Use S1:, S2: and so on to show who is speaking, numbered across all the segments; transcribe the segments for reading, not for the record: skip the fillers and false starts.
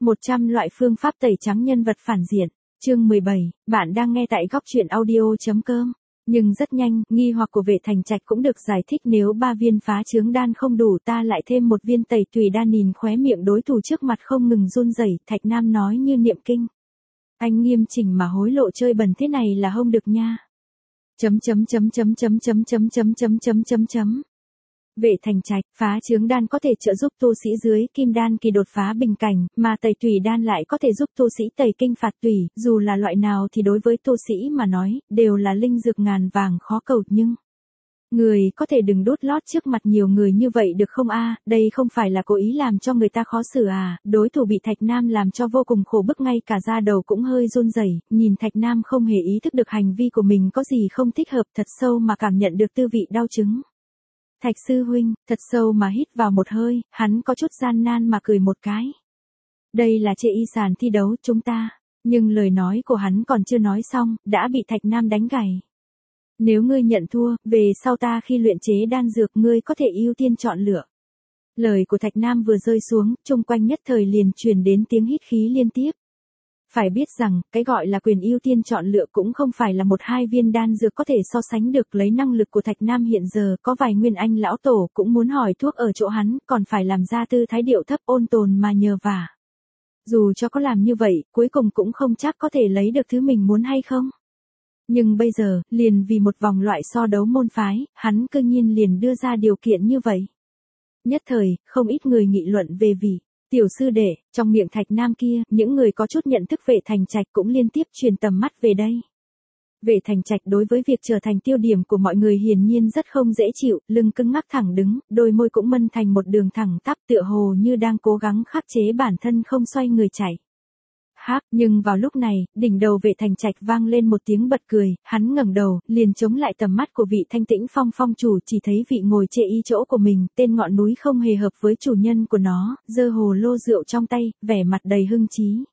S1: 100 loại phương pháp tẩy trắng nhân vật phản diện. Chương 17, bạn đang nghe tại góc truyện audio.com. Nhưng rất nhanh, nghi hoặc của Vệ Thành Trạch cũng được giải thích, nếu 3 viên phá trướng đan không đủ ta lại thêm 1 viên tẩy tùy đan. Nhìn khóe miệng đối thủ trước mặt không ngừng run rẩy, Thạch Nam nói như niệm kinh. Anh nghiêm chỉnh mà hối lộ chơi bẩn thế này là không được nha. Vệ Thành Trạch, phá trướng đan có thể trợ giúp tu sĩ dưới kim đan kỳ đột phá bình cảnh, mà tẩy tùy đan lại có thể giúp tu sĩ tẩy kinh phạt tùy, dù là loại nào thì đối với tu sĩ mà nói, đều là linh dược ngàn vàng khó cầu, nhưng người có thể đừng đốt lót trước mặt nhiều người như vậy được không a? Đây không phải là cố ý làm cho người ta khó xử à? Đối thủ bị Thạch Nam làm cho vô cùng khổ bức, ngay cả da đầu cũng hơi run rẩy, nhìn Thạch Nam không hề ý thức được hành vi của mình có gì không thích hợp, thật sâu mà cảm nhận được tư vị đau chứng. Thạch sư huynh, thật sâu mà hít vào một hơi, hắn có chút gian nan mà cười một cái. Đây là chê y sàn thi đấu chúng ta, nhưng lời nói của hắn còn chưa nói xong, đã bị Thạch Nam đánh gãy. Nếu ngươi nhận thua, về sau ta khi luyện chế đan dược ngươi có thể ưu tiên chọn lựa. Lời của Thạch Nam vừa rơi xuống, chung quanh nhất thời liền truyền đến tiếng hít khí liên tiếp. Phải biết rằng, cái gọi là quyền ưu tiên chọn lựa cũng không phải là 1-2 viên đan dược có thể so sánh được. Lấy năng lực của Thạch Nam hiện giờ, có vài nguyên anh lão tổ cũng muốn hỏi thuốc ở chỗ hắn, còn phải làm ra tư thái điệu thấp ôn tồn mà nhờ vả. Dù cho có làm như vậy, cuối cùng cũng không chắc có thể lấy được thứ mình muốn hay không. Nhưng bây giờ, liền vì một vòng loại so đấu môn phái, hắn cơ nhiên liền đưa ra điều kiện như vậy. Nhất thời, không ít người nghị luận về vị tiểu sư đệ, trong miệng Thạch Nam kia, những người có chút nhận thức Vệ Thành Trạch cũng liên tiếp truyền tầm mắt về đây. Vệ Thành Trạch đối với việc trở thành tiêu điểm của mọi người hiển nhiên rất không dễ chịu, lưng cứng ngắc thẳng đứng, đôi môi cũng mân thành một đường thẳng tắp, tựa hồ như đang cố gắng khắc chế bản thân không xoay người chạy. Nhưng vào lúc này, đỉnh đầu Vệ Thành Trạch vang lên một tiếng bật cười, hắn ngẩng đầu, liền chống lại tầm mắt của vị Thanh Tĩnh Phong phong chủ, chỉ thấy vị ngồi chê y chỗ của mình, tên ngọn núi không hề hợp với chủ nhân của nó, giơ hồ lô rượu trong tay, vẻ mặt đầy hưng trí.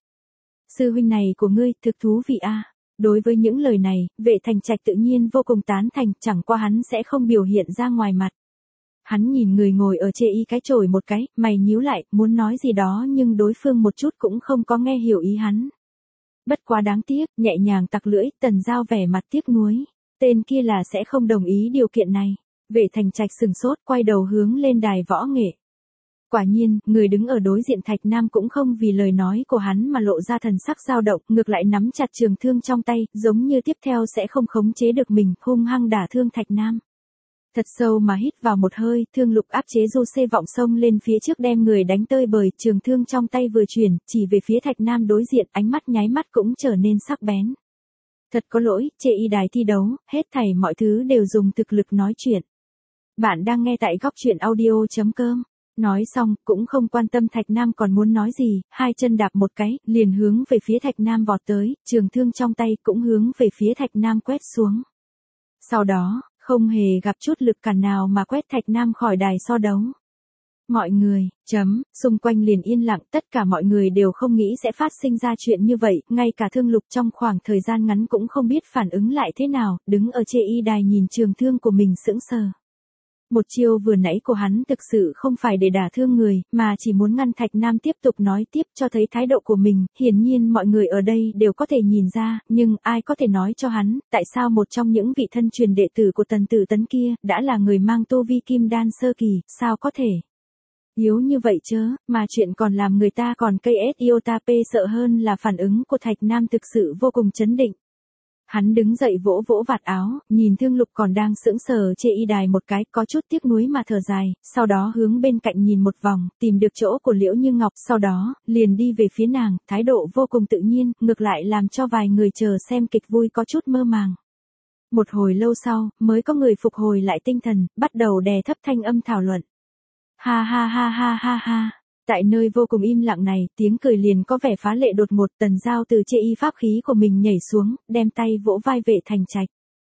S1: Sư huynh này của ngươi, thực thú vị a. Đối với những lời này, Vệ Thành Trạch tự nhiên vô cùng tán thành, chẳng qua hắn sẽ không biểu hiện ra ngoài mặt. Hắn nhìn người ngồi ở chê y cái chổi một cái, mày nhíu lại, muốn nói gì đó nhưng đối phương một chút cũng không có nghe hiểu ý hắn. Bất quá đáng tiếc, nhẹ nhàng tặc lưỡi, Tần Giao vẻ mặt tiếc nuối. Tên kia là sẽ không đồng ý điều kiện này. Vệ Thành Trạch sừng sốt, quay đầu hướng lên đài võ nghệ. Quả nhiên, người đứng ở đối diện Thạch Nam cũng không vì lời nói của hắn mà lộ ra thần sắc dao động, ngược lại nắm chặt trường thương trong tay, giống như tiếp theo sẽ không khống chế được mình, hung hăng đả thương Thạch Nam. Thật sâu mà hít vào một hơi, thương lục áp chế du xê vọng xông lên phía trước đem người đánh tơi bời, trường thương trong tay vừa chuyển, chỉ về phía Thạch Nam đối diện, ánh mắt nháy mắt cũng trở nên sắc bén. Thật có lỗi, chê y đài thi đấu, hết thảy mọi thứ đều dùng thực lực nói chuyện. Bạn đang nghe tại góc truyện audio.com. Nói xong, cũng không quan tâm Thạch Nam còn muốn nói gì, hai chân đạp một cái, liền hướng về phía Thạch Nam vọt tới, trường thương trong tay cũng hướng về phía Thạch Nam quét xuống. Sau đó, không hề gặp chút lực cản nào mà quét Thạch Nam khỏi đài so đấu. Mọi người, xung quanh liền yên lặng, tất cả mọi người đều không nghĩ sẽ phát sinh ra chuyện như vậy, ngay cả thương lục trong khoảng thời gian ngắn cũng không biết phản ứng lại thế nào, đứng ở chê y đài nhìn trường thương của mình sững sờ. Một chiêu vừa nãy của hắn thực sự không phải để đả thương người, mà chỉ muốn ngăn Thạch Nam tiếp tục nói tiếp, cho thấy thái độ của mình, hiển nhiên mọi người ở đây đều có thể nhìn ra, nhưng ai có thể nói cho hắn, tại sao một trong những vị thân truyền đệ tử của Tần Tử Tấn kia, đã là người mang tu vi kim đan sơ kỳ, sao có thể yếu như vậy chớ, mà chuyện còn làm người ta còn cây iota p sợ hơn là phản ứng của Thạch Nam thực sự vô cùng chấn định. Hắn đứng dậy vỗ vỗ vạt áo, nhìn thương lục còn đang sững sờ chê y đài một cái, có chút tiếc nuối mà thở dài, sau đó hướng bên cạnh nhìn một vòng, tìm được chỗ của Liễu Như Ngọc, sau đó, liền đi về phía nàng, thái độ vô cùng tự nhiên, ngược lại làm cho vài người chờ xem kịch vui có chút mơ màng. Một hồi lâu sau, mới có người phục hồi lại tinh thần, bắt đầu đè thấp thanh âm thảo luận. Ha ha ha ha ha ha. Tại nơi vô cùng im lặng này, tiếng cười liền có vẻ phá lệ đột ngột, Tần Giao từ chê y pháp khí của mình nhảy xuống, đem tay vỗ vai Vệ Thành Trạch.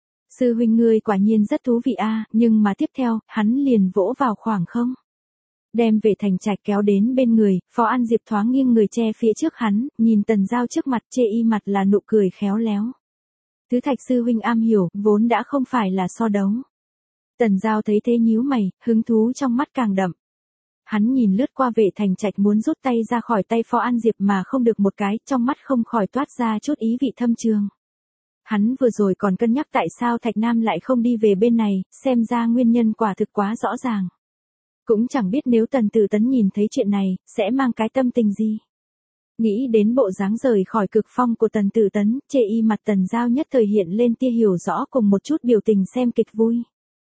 S1: Sư huynh ngươi quả nhiên rất thú vị a, nhưng mà tiếp theo, hắn liền vỗ vào khoảng không. Đem Vệ Thành Trạch kéo đến bên người, Phó An Diệp thoáng nghiêng người che phía trước hắn, nhìn Tần Giao trước mặt chê y mặt là nụ cười khéo léo. Tứ Thạch sư huynh am hiểu, vốn đã không phải là so đấu. Tần Giao thấy thế nhíu mày, hứng thú trong mắt càng đậm. Hắn nhìn lướt qua Vệ Thành Trạch muốn rút tay ra khỏi tay Phó An Diệp mà không được một cái, trong mắt không khỏi toát ra chút ý vị thâm trường. Hắn vừa rồi còn cân nhắc tại sao Thạch Nam lại không đi về bên này, xem ra nguyên nhân quả thực quá rõ ràng. Cũng chẳng biết nếu Tần Tử Tấn nhìn thấy chuyện này, sẽ mang cái tâm tình gì. Nghĩ đến bộ dáng rời khỏi cực phong của Tần Tử Tấn, chê y mặt Tần Giao nhất thời hiện lên tia hiểu rõ cùng một chút biểu tình xem kịch vui.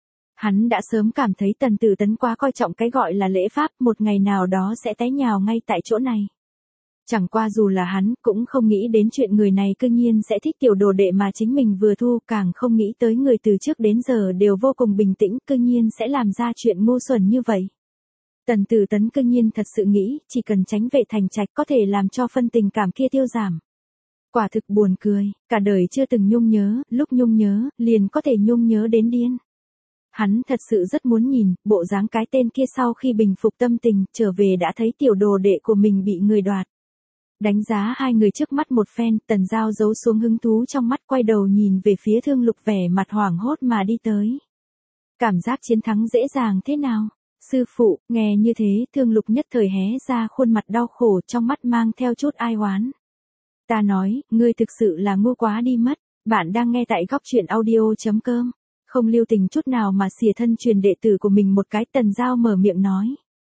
S1: Hắn đã sớm cảm thấy Tần Tử Tấn quá coi trọng cái gọi là lễ pháp, một ngày nào đó sẽ té nhào ngay tại chỗ này. Chẳng qua dù là hắn cũng không nghĩ đến chuyện người này cư nhiên sẽ thích tiểu đồ đệ mà chính mình vừa thu, càng không nghĩ tới người từ trước đến giờ đều vô cùng bình tĩnh cư nhiên sẽ làm ra chuyện ngu xuẩn như vậy. Tần Tử Tấn cư nhiên thật sự nghĩ chỉ cần tránh Vệ Thành Trạch có thể làm cho phân tình cảm kia tiêu giảm. Quả thực buồn cười, cả đời chưa từng nhung nhớ, lúc nhung nhớ, liền có thể nhung nhớ đến điên. Hắn thật sự rất muốn nhìn, bộ dáng cái tên kia sau khi bình phục tâm tình, trở về đã thấy tiểu đồ đệ của mình bị người đoạt. Đánh giá hai người trước mắt một phen, Tần Giao giấu xuống hứng thú trong mắt quay đầu nhìn về phía Thương Lục vẻ mặt hoảng hốt mà đi tới. Cảm giác chiến thắng dễ dàng thế nào? Sư phụ, nghe như thế, Thương Lục nhất thời hé ra khuôn mặt đau khổ trong mắt mang theo chút ai oán. Ta nói, ngươi thực sự là ngu quá đi mất, bạn đang nghe tại góc truyện audio.com. Không lưu tình chút nào mà xìa thân truyền đệ tử của mình một cái, Tần Giao mở miệng nói.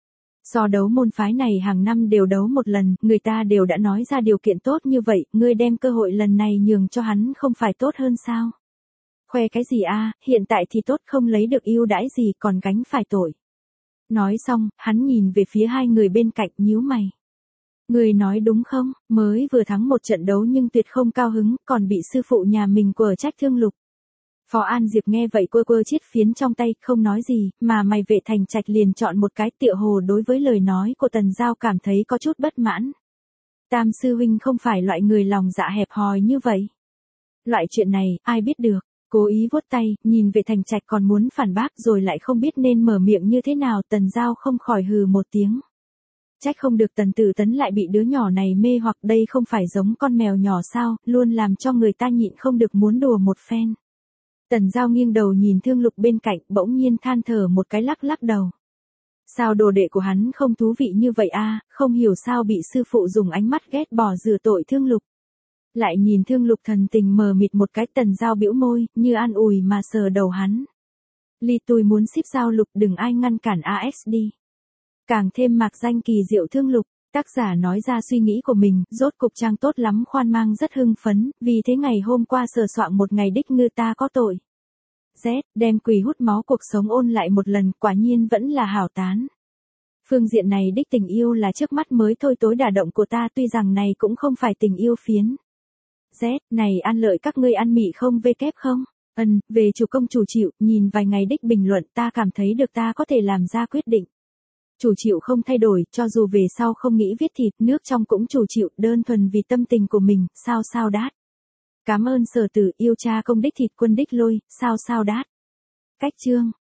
S1: So đấu môn phái này hàng năm đều đấu một lần, người ta đều đã nói ra điều kiện tốt như vậy, ngươi đem cơ hội lần này nhường cho hắn không phải tốt hơn sao? Khoe cái gì a, hiện tại thì tốt không lấy được ưu đãi gì còn gánh phải tội. Nói xong, hắn nhìn về phía hai người bên cạnh nhíu mày. Người nói đúng không, mới vừa thắng một trận đấu nhưng tuyệt không cao hứng, còn bị sư phụ nhà mình quở trách Thương Lục. Phó An Diệp nghe vậy quơ quơ chiếc phiến trong tay, không nói gì, mà mày Vệ Thành Trạch liền chọn một cái, tựa hồ đối với lời nói của Tần Giao cảm thấy có chút bất mãn. Tam sư huynh không phải loại người lòng dạ hẹp hòi như vậy. Loại chuyện này, ai biết được, cố ý vuốt tay, nhìn Vệ Thành Trạch còn muốn phản bác rồi lại không biết nên mở miệng như thế nào, Tần Giao không khỏi hừ một tiếng. Trách không được Tần Tử Tấn lại bị đứa nhỏ này mê hoặc, đây không phải giống con mèo nhỏ sao, luôn làm cho người ta nhịn không được muốn đùa một phen. Tần Giao nghiêng đầu nhìn Thương Lục bên cạnh, bỗng nhiên than thở một cái, lắc lắc đầu. Sao đồ đệ của hắn không thú vị như vậy a, không hiểu sao bị sư phụ dùng ánh mắt ghét bỏ rửa tội Thương Lục. Lại nhìn Thương Lục thần tình mờ mịt một cái, Tần Giao bĩu môi, như an ủi mà sờ đầu hắn. Ly tôi muốn ship Giao Lục, đừng ai ngăn cản ASD. Càng thêm mạc danh kỳ diệu Thương Lục. Tác giả nói ra suy nghĩ của mình, rốt cục trang tốt lắm khoan mang rất hưng phấn, vì thế ngày hôm qua sờ soạng một ngày đích ngư ta có tội. Z, đem quỷ hút máu cuộc sống ôn lại một lần, quả nhiên vẫn là hảo tán. Phương diện này đích tình yêu là trước mắt mới thôi tối đả động của ta, tuy rằng này cũng không phải tình yêu phiến. Z, này ăn lợi các ngươi ăn mị không vê kép không? Về chủ công chủ chịu, nhìn vài ngày đích bình luận ta cảm thấy được ta có thể làm ra quyết định. Chủ chịu không thay đổi, cho dù về sau không nghĩ viết thịt, nước trong cũng chủ chịu, đơn thuần vì tâm tình của mình, sao đát. Cảm ơn Sở Tử, yêu cha công đích thịt quân đích lôi, sao đát. Cách chương.